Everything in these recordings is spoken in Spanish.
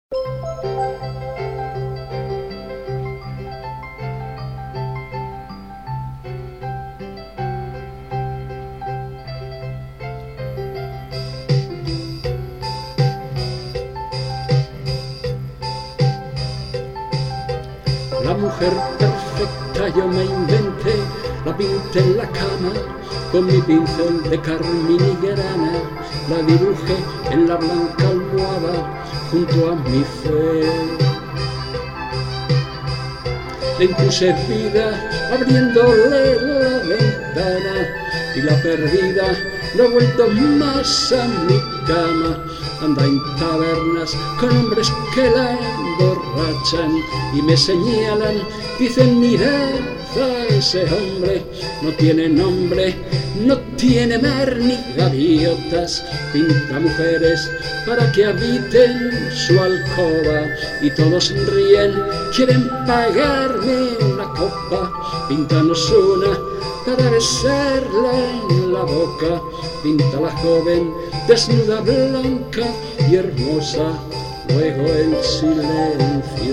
La mujer perfecta yo me inventé, la pinté en la cama con mi pincel de carmín y grana, la dibujé en la blanca almohada junto a mi fe. Le impuse vida abriéndole la ventana y la perdida no he vuelto más a mi cama. Anda en tabernas con hombres que la emborrachan y me señalan, dicen mirad a ese hombre, no tiene nombre, no tiene mar ni gaviotas, pinta mujeres para que habiten su alcoba y todos ríen, quieren pagarme una copa, píntanos una para besarla en la boca, pinta la joven desnuda, blanca y hermosa, luego el silencio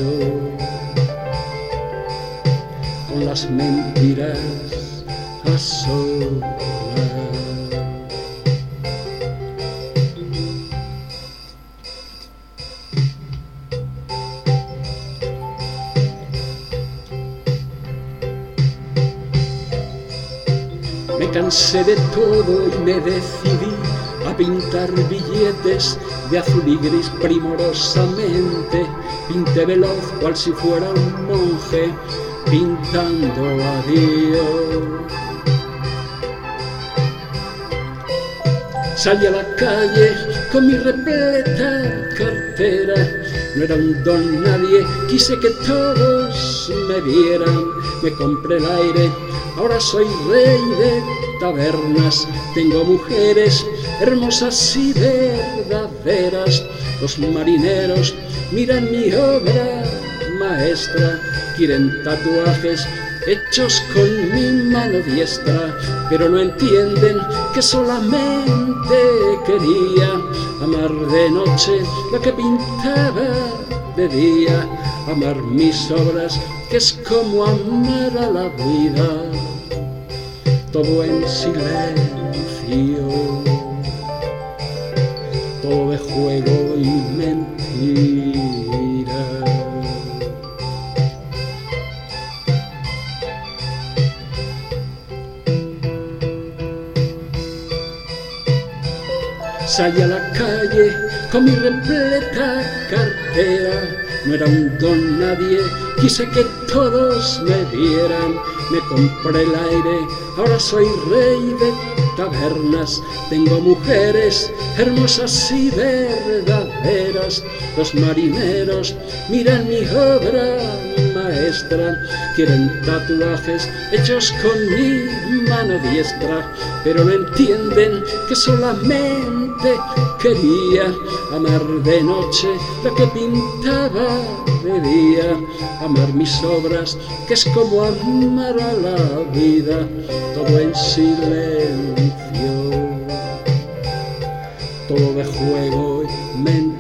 con las mentiras a solas. Me cansé de todo y me decidí a pintar billetes de azul y gris primorosamente. Pinté veloz cual si fuera un monje pintando a Dios. Salí a la calle con mi repleta cartera, no era un don nadie, quise que todos me vieran. Me compré el aire, ahora soy rey de tabernas, tengo mujeres hermosas y verdaderas. Los marineros miran mi obra maestra, quieren tatuajes hechos con mi mano diestra, pero no entienden que solamente quería amar de noche lo que pintaba de día, amar mis obras, que es como amar a la vida, todo en silencio, todo de juego y mentira. Salí a la calle con mi repleta cartera, no era un don nadie, quise que todos me vieran. Me compré el aire, ahora soy rey de tabernas, tengo mujeres hermosas y verdaderas. Los marineros miran mi obra maestra, quieren tatuajes hechos con mi mano diestra, pero no entienden que solamente quería amar de noche lo que pintaba de día, amar mis obras, que es como amar a la vida, todo en silencio, todo de juego y mentira.